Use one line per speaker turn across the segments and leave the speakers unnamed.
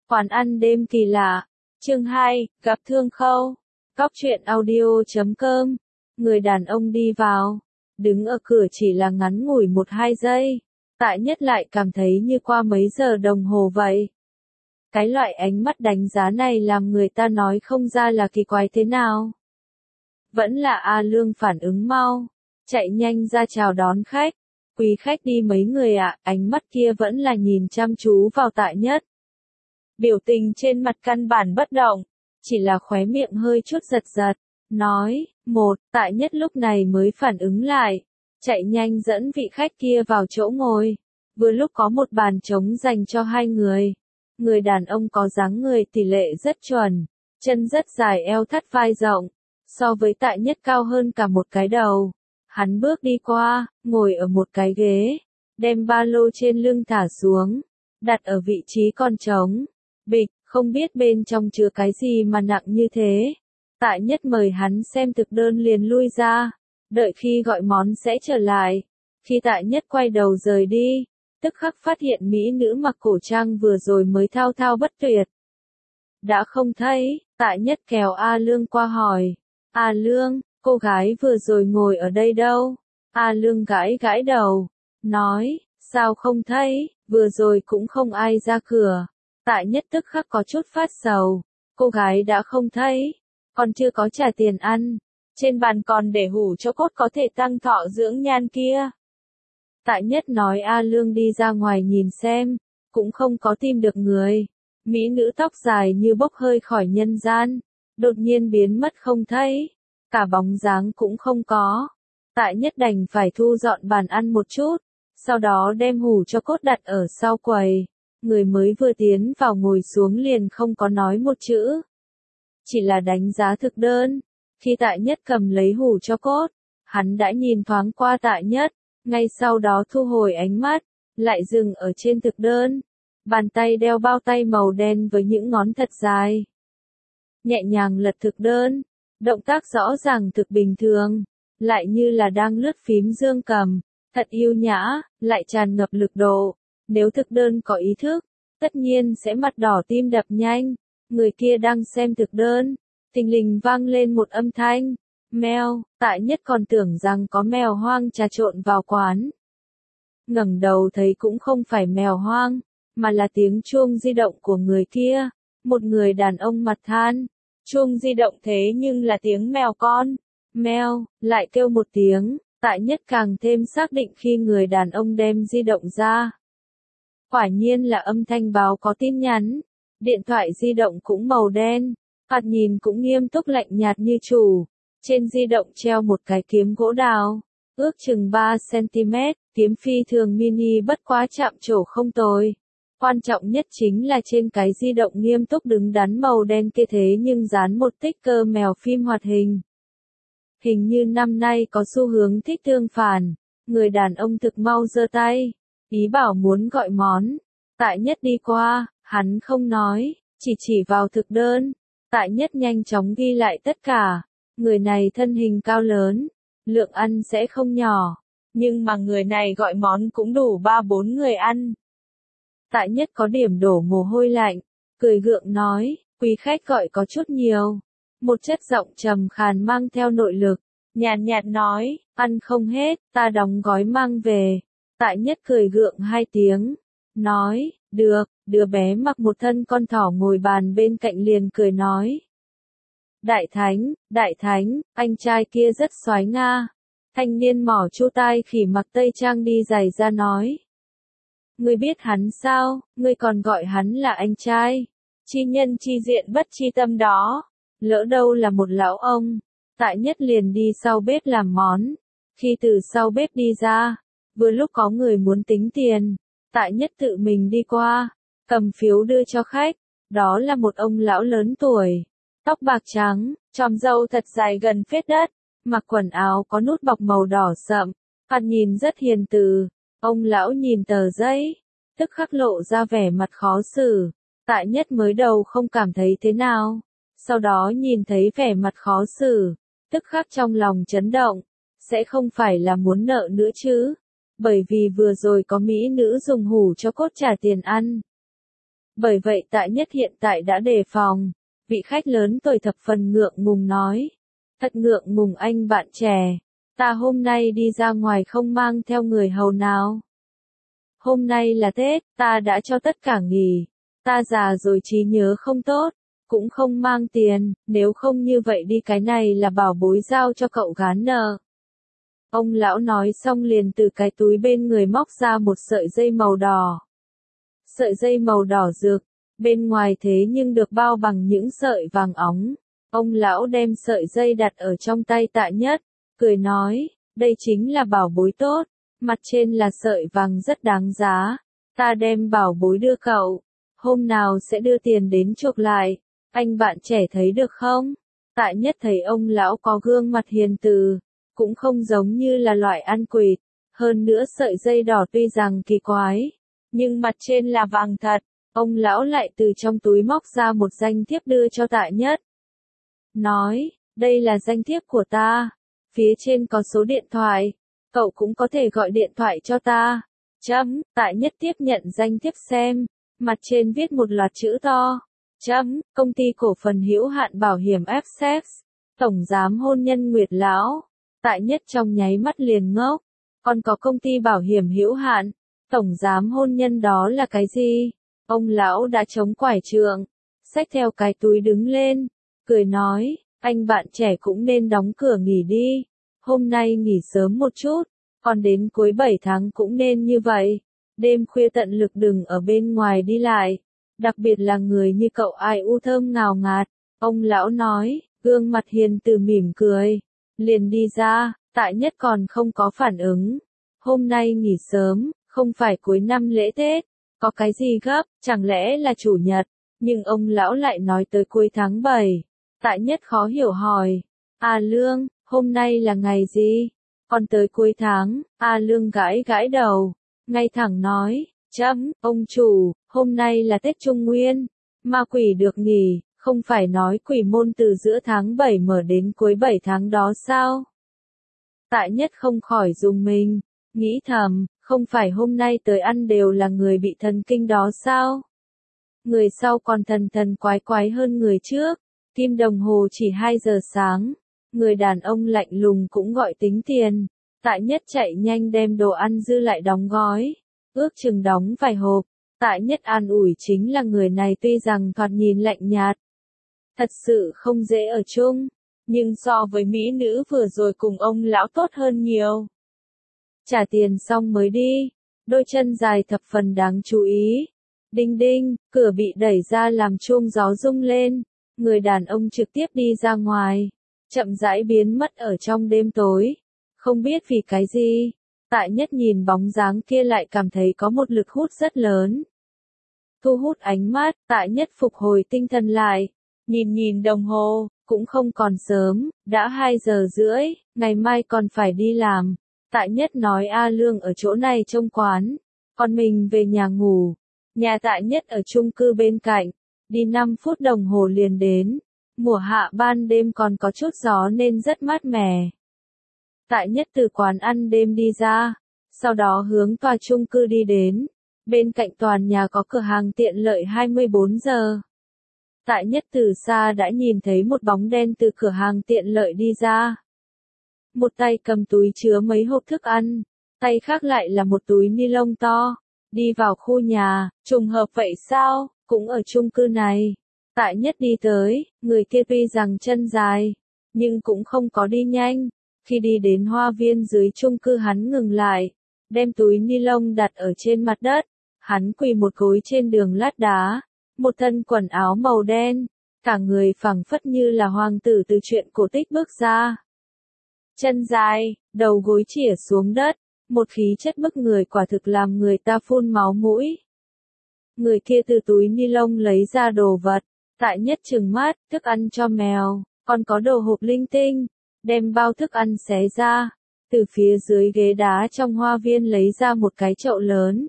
Quán ăn đêm kỳ lạ. Chương 2, gặp Thương Khâu. Cóc truyện audio.com. Người đàn ông đi vào, đứng ở cửa chỉ là ngắn ngủi 1-2 giây. Tại Nhất lại cảm thấy như qua mấy giờ đồng hồ vậy. Cái loại ánh mắt đánh giá này làm người ta nói không ra là kỳ quái thế nào. Vẫn là A Lương phản ứng mau, chạy nhanh ra chào đón khách. Quý khách đi mấy người ạ, ánh mắt kia vẫn là nhìn chăm chú vào Tại Nhất. Biểu tình trên mặt căn bản bất động, chỉ là khóe miệng hơi chút giật giật, nói, Tại Nhất lúc này mới phản ứng lại, chạy nhanh dẫn vị khách kia vào chỗ ngồi. Vừa lúc có một bàn trống dành cho 2 người. Người đàn ông có dáng người tỷ lệ rất chuẩn, chân rất dài eo thắt vai rộng, so với Tại Nhất cao hơn cả một cái đầu. Hắn bước đi qua, ngồi ở một cái ghế, đem ba lô trên lưng thả xuống, đặt ở vị trí còn trống. Bịch, không biết bên trong chứa cái gì mà nặng như thế. Tại Nhất mời hắn xem thực đơn liền lui ra, đợi khi gọi món sẽ trở lại. Khi Tại Nhất quay đầu rời đi, tức khắc phát hiện mỹ nữ mặc cổ trang vừa rồi mới thao thao bất tuyệt. Đã không thấy, Tại Nhất kéo A Lương qua hỏi. A Lương, cô gái vừa rồi ngồi ở đây đâu? A Lương gãi gãi đầu, nói, sao không thấy, vừa rồi cũng không ai ra cửa. Tại Nhất tức khắc có chút phát sầu, cô gái đã không thấy, còn chưa có trả tiền ăn, trên bàn còn để hủ cho cốt có thể tăng thọ dưỡng nhan kia. Tại Nhất nói A Lương đi ra ngoài nhìn xem, cũng không có tìm được người. Mỹ nữ tóc dài như bốc hơi khỏi nhân gian, đột nhiên biến mất không thấy, cả bóng dáng cũng không có. Tại Nhất đành phải thu dọn bàn ăn một chút, sau đó đem hủ cho cốt đặt ở sau quầy. Người mới vừa tiến vào ngồi xuống liền không có nói một chữ, chỉ là đánh giá thực đơn. Khi Tại Nhất cầm lấy hủ cho cốt, hắn đã nhìn thoáng qua Tại Nhất, ngay sau đó thu hồi ánh mắt, lại dừng ở trên thực đơn. Bàn tay đeo bao tay màu đen với những ngón thật dài, nhẹ nhàng lật thực đơn, động tác rõ ràng thực bình thường, lại như là đang lướt phím dương cầm, thật yêu nhã, lại tràn ngập lực độ. Nếu thực đơn có ý thức, tất nhiên sẽ mặt đỏ tim đập nhanh. Người kia đang xem thực đơn, thình lình vang lên một âm thanh, mèo. Tại Nhất còn tưởng rằng có mèo hoang trà trộn vào quán. Ngẩng đầu thấy cũng không phải mèo hoang, mà là tiếng chuông di động của người kia. Một người đàn ông mặt than, chuông di động thế nhưng là tiếng mèo con. Mèo, lại kêu một tiếng. Tại Nhất càng thêm xác định khi người đàn ông đem di động ra. Quả nhiên là âm thanh báo có tin nhắn. Điện thoại di động cũng màu đen, thoạt nhìn cũng nghiêm túc lạnh nhạt như chủ. Trên di động treo một cái kiếm gỗ đào, ước chừng 3 cm, kiếm phi thường mini bất quá chạm trổ không tồi. Quan trọng nhất chính là trên cái di động nghiêm túc đứng đắn màu đen kia thế nhưng dán một tích cơ mèo phim hoạt hình. Hình như năm nay có xu hướng thích tương phản. Người đàn ông thực mau giơ tay, ý bảo muốn gọi món. Tại Nhất đi qua, hắn không nói, chỉ vào thực đơn. Tại Nhất nhanh chóng ghi lại tất cả. Người này thân hình cao lớn, lượng ăn sẽ không nhỏ, nhưng mà người này gọi món cũng đủ 3-4 người ăn. Tại Nhất có điểm đổ mồ hôi lạnh, cười gượng nói, quý khách gọi có chút nhiều. Một chất giọng trầm khàn mang theo nội lực, nhàn nhạt nói, ăn không hết, ta đóng gói mang về. Tại Nhất cười gượng 2 tiếng, nói, được. Đứa bé mặc một thân con thỏ ngồi bàn bên cạnh liền cười nói. Đại thánh, anh trai kia rất soái nga. Thanh niên mỏ chu tai khỉ mặc tây trang đi giày ra nói. Ngươi biết hắn sao, ngươi còn gọi hắn là anh trai. Chi nhân chi diện bất chi tâm đó. Lỡ đâu là một lão ông. Tại Nhất liền đi sau bếp làm món. Khi từ sau bếp đi ra, vừa lúc có người muốn tính tiền. Tại Nhất tự mình đi qua, cầm phiếu đưa cho khách. Đó là một ông lão lớn tuổi, tóc bạc trắng, chòm râu thật dài gần phết đất, mặc quần áo có nút bọc màu đỏ sậm, thoạt nhìn rất hiền từ. Ông lão nhìn tờ giấy, tức khắc lộ ra vẻ mặt khó xử. Tại Nhất mới đầu không cảm thấy thế nào, sau đó nhìn thấy vẻ mặt khó xử, tức khắc trong lòng chấn động, sẽ không phải là muốn nợ nữa chứ, bởi vì vừa rồi có mỹ nữ dùng hủ cho cốt trả tiền ăn. Bởi vậy Tại Nhất hiện tại đã đề phòng. Vị khách lớn tuổi thập phần ngượng ngùng nói. Thật ngượng ngùng anh bạn trẻ. Ta hôm nay đi ra ngoài không mang theo người hầu nào. Hôm nay là Tết, ta đã cho tất cả nghỉ. Ta già rồi trí nhớ không tốt, cũng không mang tiền, nếu không như vậy đi cái này là bảo bối giao cho cậu gán nợ. Ông lão nói xong liền từ cái túi bên người móc ra một sợi dây màu đỏ. Sợi dây màu đỏ rực, bên ngoài thế nhưng được bao bằng những sợi vàng óng. Ông lão đem sợi dây đặt ở trong tay Tạ Nhất, cười nói, đây chính là bảo bối tốt, mặt trên là sợi vàng rất đáng giá. Ta đem bảo bối đưa cậu, hôm nào sẽ đưa tiền đến chuộc lại, anh bạn trẻ thấy được không? Tạ Nhất thấy ông lão có gương mặt hiền từ, cũng không giống như là loại ăn quỵt, hơn nữa sợi dây đỏ tuy rằng kỳ quái, nhưng mặt trên là vàng thật, ông lão lại từ trong túi móc ra một danh thiếp đưa cho Tạ Nhất. Nói, đây là danh thiếp của ta, phía trên có số điện thoại, cậu cũng có thể gọi điện thoại cho ta. Tạ Nhất tiếp nhận danh thiếp xem, mặt trên viết một loạt chữ to. Công ty cổ phần hữu hạn bảo hiểm F-Sex, tổng giám hôn nhân Nguyệt Lão. Tạ Nhất trong nháy mắt liền ngốc, còn có công ty bảo hiểm hữu hạn, tổng giám hôn nhân đó là cái gì? Ông lão đã chống quải trượng, xách theo cái túi đứng lên, cười nói, anh bạn trẻ cũng nên đóng cửa nghỉ đi, hôm nay nghỉ sớm một chút, còn đến cuối 7 tháng cũng nên như vậy, đêm khuya tận lực đừng ở bên ngoài đi lại, đặc biệt là người như cậu ai u thơm ngào ngạt, ông lão nói, gương mặt hiền từ mỉm cười, liền đi ra, Tạ Nhất còn không có phản ứng, hôm nay nghỉ sớm, không phải cuối năm lễ Tết, có cái gì gấp, chẳng lẽ là chủ nhật, nhưng ông lão lại nói tới cuối tháng 7. Tạ Nhất khó hiểu hỏi, Lương, hôm nay là ngày gì? Còn tới cuối tháng, Lương gãi gãi đầu, ngay thẳng nói, ông chủ, hôm nay là Tết Trung Nguyên, ma quỷ được nghỉ, không phải nói quỷ môn từ giữa tháng 7 mở đến cuối 7 tháng đó sao? Tạ Nhất không khỏi rùng mình, nghĩ thầm, không phải hôm nay tới ăn đều là người bị thần kinh đó sao? Người sau còn thần quái quái hơn người trước, kim đồng hồ chỉ 2 giờ sáng, người đàn ông lạnh lùng cũng gọi tính tiền, Tạ Nhất chạy nhanh đem đồ ăn dư lại đóng gói, ước chừng đóng vài hộp, Tạ Nhất an ủi chính là người này tuy rằng thoạt nhìn lạnh nhạt, thật sự không dễ ở chung, nhưng so với mỹ nữ vừa rồi cùng ông lão tốt hơn nhiều. Trả tiền xong mới đi, đôi chân dài thập phần đáng chú ý. Đinh đinh, cửa bị đẩy ra làm chuông gió rung lên, người đàn ông trực tiếp đi ra ngoài, chậm rãi biến mất ở trong đêm tối. Không biết vì cái gì, Tạ Nhất nhìn bóng dáng kia lại cảm thấy có một lực hút rất lớn. Thu hút ánh mắt, Tạ Nhất phục hồi tinh thần lại, nhìn đồng hồ, cũng không còn sớm, đã 2 giờ rưỡi, ngày mai còn phải đi làm. Tạ Nhất nói Lương ở chỗ này trông quán, còn mình về nhà ngủ. Nhà Tạ Nhất ở chung cư bên cạnh, đi 5 phút đồng hồ liền đến. Mùa hạ ban đêm còn có chút gió nên rất mát mẻ. Tạ Nhất từ quán ăn đêm đi ra, sau đó hướng tòa chung cư đi đến. Bên cạnh tòa nhà có cửa hàng tiện lợi 24 giờ. Tạ Nhất từ xa đã nhìn thấy một bóng đen từ cửa hàng tiện lợi đi ra. Một tay cầm túi chứa mấy hộp thức ăn, tay khác lại là một túi ni lông to. Đi vào khu nhà, trùng hợp vậy sao, cũng ở chung cư này. Tạ Nhất đi tới, người kia tuy rằng chân dài, nhưng cũng không có đi nhanh. Khi đi đến hoa viên dưới chung cư hắn ngừng lại, đem túi ni lông đặt ở trên mặt đất. Hắn quỳ một gối trên đường lát đá, một thân quần áo màu đen, cả người phẳng phất như là hoàng tử từ truyện cổ tích bước ra. Chân dài, đầu gối chĩa xuống đất, một khí chất bức người quả thực làm người ta phun máu mũi. Người kia từ túi ni lông lấy ra đồ vật, Tạ Nhất trừng mắt, thức ăn cho mèo, còn có đồ hộp linh tinh, đem bao thức ăn xé ra, từ phía dưới ghế đá trong hoa viên lấy ra một cái chậu lớn.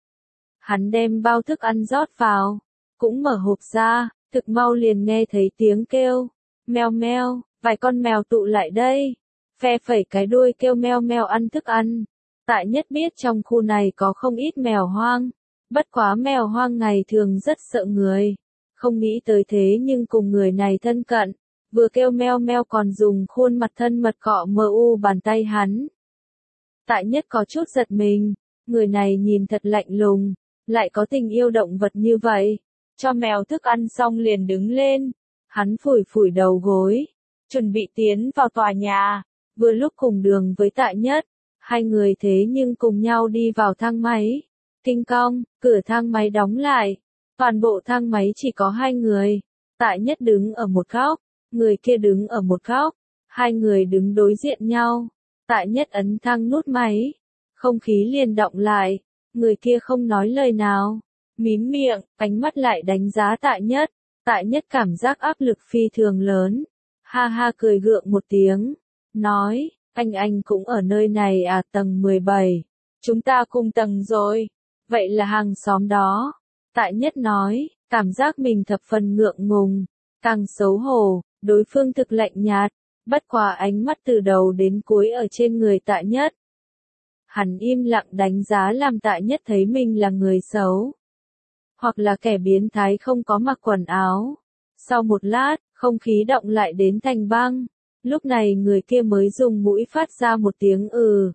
Hắn đem bao thức ăn rót vào, cũng mở hộp ra, thực mau liền nghe thấy tiếng kêu, meo meo, vài con mèo tụ lại đây, phe phẩy cái đuôi kêu meo meo ăn thức ăn. Tạ Nhất biết trong khu này có không ít mèo hoang, Bất quá mèo hoang ngày thường rất sợ người. Không nghĩ tới thế nhưng cùng người này thân cận. Vừa kêu meo meo còn dùng khuôn mặt thân mật cọ mờ u bàn tay hắn. Tại Nhất có chút giật mình. Người này nhìn thật lạnh lùng. Lại có tình yêu động vật như vậy. Cho mèo thức ăn xong liền đứng lên. Hắn phủi phủi đầu gối. Chuẩn bị tiến vào tòa nhà. Vừa lúc cùng đường với Tại Nhất. Hai người thế nhưng cùng nhau đi vào thang máy. Kinh cong, cửa thang máy đóng lại. Toàn bộ thang máy chỉ có hai người. Tại Nhất đứng ở một góc. Người kia đứng ở một góc. Hai người đứng đối diện nhau. Tại Nhất ấn thang nút máy. Không khí liền động lại. Người kia không nói lời nào. Mím miệng, ánh mắt lại đánh giá Tại Nhất. Tại Nhất cảm giác áp lực phi thường lớn. Ha ha cười gượng một tiếng. Nói, anh cũng ở nơi này à, tầng 17. Chúng ta cùng tầng rồi. Vậy là hàng xóm đó. Tại Nhất nói, cảm giác mình thập phần ngượng ngùng. Càng xấu hổ, đối phương thực lạnh nhạt. Bất quá ánh mắt từ đầu đến cuối ở trên người Tại Nhất. Hắn im lặng đánh giá làm Tại Nhất thấy mình là người xấu. Hoặc là kẻ biến thái không có mặc quần áo. Sau một lát, không khí động lại đến thành băng. Lúc này người kia mới dùng mũi phát ra một tiếng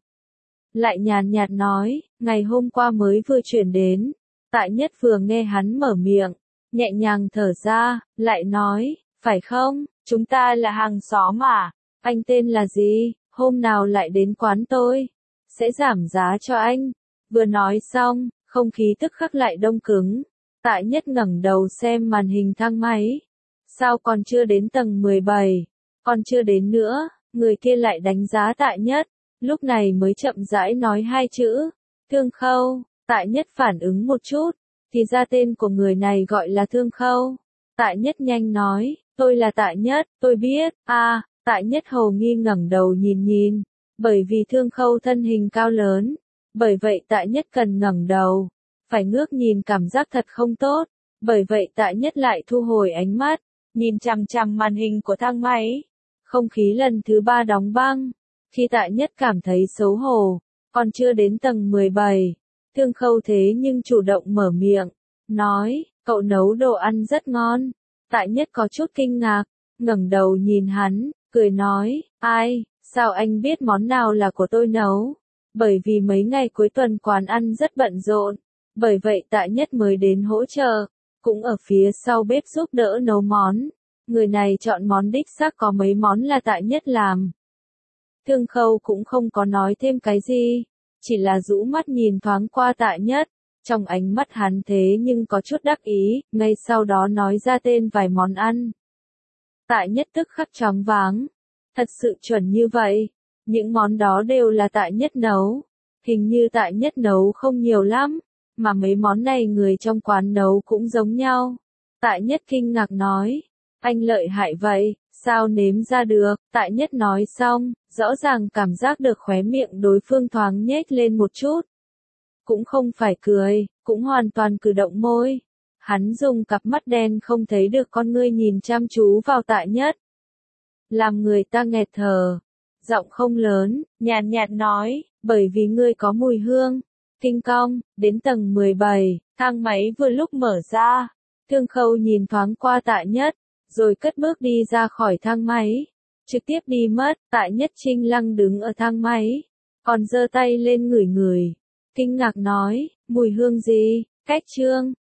Lại nhàn nhạt nói, ngày hôm qua mới vừa chuyển đến. Tại Nhất vừa nghe hắn mở miệng, nhẹ nhàng thở ra, lại nói, phải không, chúng ta là hàng xóm à, anh tên là gì, hôm nào lại đến quán tôi, sẽ giảm giá cho anh. Vừa nói xong, không khí tức khắc lại đông cứng. Tại Nhất ngẩng đầu xem màn hình thang máy. Sao còn chưa đến tầng 17? Còn chưa đến nữa, người kia lại đánh giá Tại Nhất. Lúc này mới chậm rãi nói hai chữ. Thương Khâu. Tại Nhất phản ứng một chút. Thì ra tên của người này gọi là Thương Khâu. Tại Nhất nhanh nói, tôi là Tại Nhất, tôi biết. Tại Nhất hầu nghi ngẩng đầu nhìn. Bởi vì Thương Khâu thân hình cao lớn. Bởi vậy Tại Nhất cần ngẩng đầu. Phải ngước nhìn cảm giác thật không tốt. Bởi vậy Tại Nhất lại thu hồi ánh mắt. Nhìn chằm chằm màn hình của thang máy. Không khí lần thứ 3 đóng băng. Khi Tại Nhất cảm thấy xấu hổ. Còn chưa đến tầng 17. Thương Khâu thế nhưng chủ động mở miệng. Nói, cậu nấu đồ ăn rất ngon. Tại Nhất có chút kinh ngạc. Ngẩng đầu nhìn hắn, cười nói, ai, sao anh biết món nào là của tôi nấu? Bởi vì mấy ngày cuối tuần quán ăn rất bận rộn. Bởi vậy Tại Nhất mới đến hỗ trợ. Cũng ở phía sau bếp giúp đỡ nấu món. Người này chọn món đích xác có mấy món là Tại Nhất làm. Thương Khâu cũng không có nói thêm cái gì. Chỉ là rũ mắt nhìn thoáng qua Tại Nhất. Trong ánh mắt hắn thế nhưng có chút đắc ý, ngay sau đó nói ra tên vài món ăn. Tại Nhất tức khắc choáng váng. Thật sự chuẩn như vậy. Những món đó đều là Tại Nhất nấu. Hình như Tại Nhất nấu không nhiều lắm. Mà mấy món này người trong quán nấu cũng giống nhau. Tại Nhất kinh ngạc nói. Anh lợi hại vậy, sao nếm ra được? Tại Nhất nói xong, rõ ràng cảm giác được khóe miệng đối phương thoáng nhếch lên một chút. Cũng không phải cười, cũng hoàn toàn cử động môi. Hắn dùng cặp mắt đen không thấy được con ngươi nhìn chăm chú vào Tại Nhất. Làm người ta nghẹt thở. Giọng không lớn, nhàn nhạt nói, bởi vì ngươi có mùi hương. Kinh cong, đến tầng 17, thang máy vừa lúc mở ra. Thương Khâu nhìn thoáng qua Tại Nhất, rồi cất bước đi ra khỏi thang máy. Trực tiếp đi mất, Tại Nhất trinh lăng đứng ở thang máy. Còn giơ tay lên ngửi ngửi. Kinh ngạc nói, mùi hương gì, cách trương.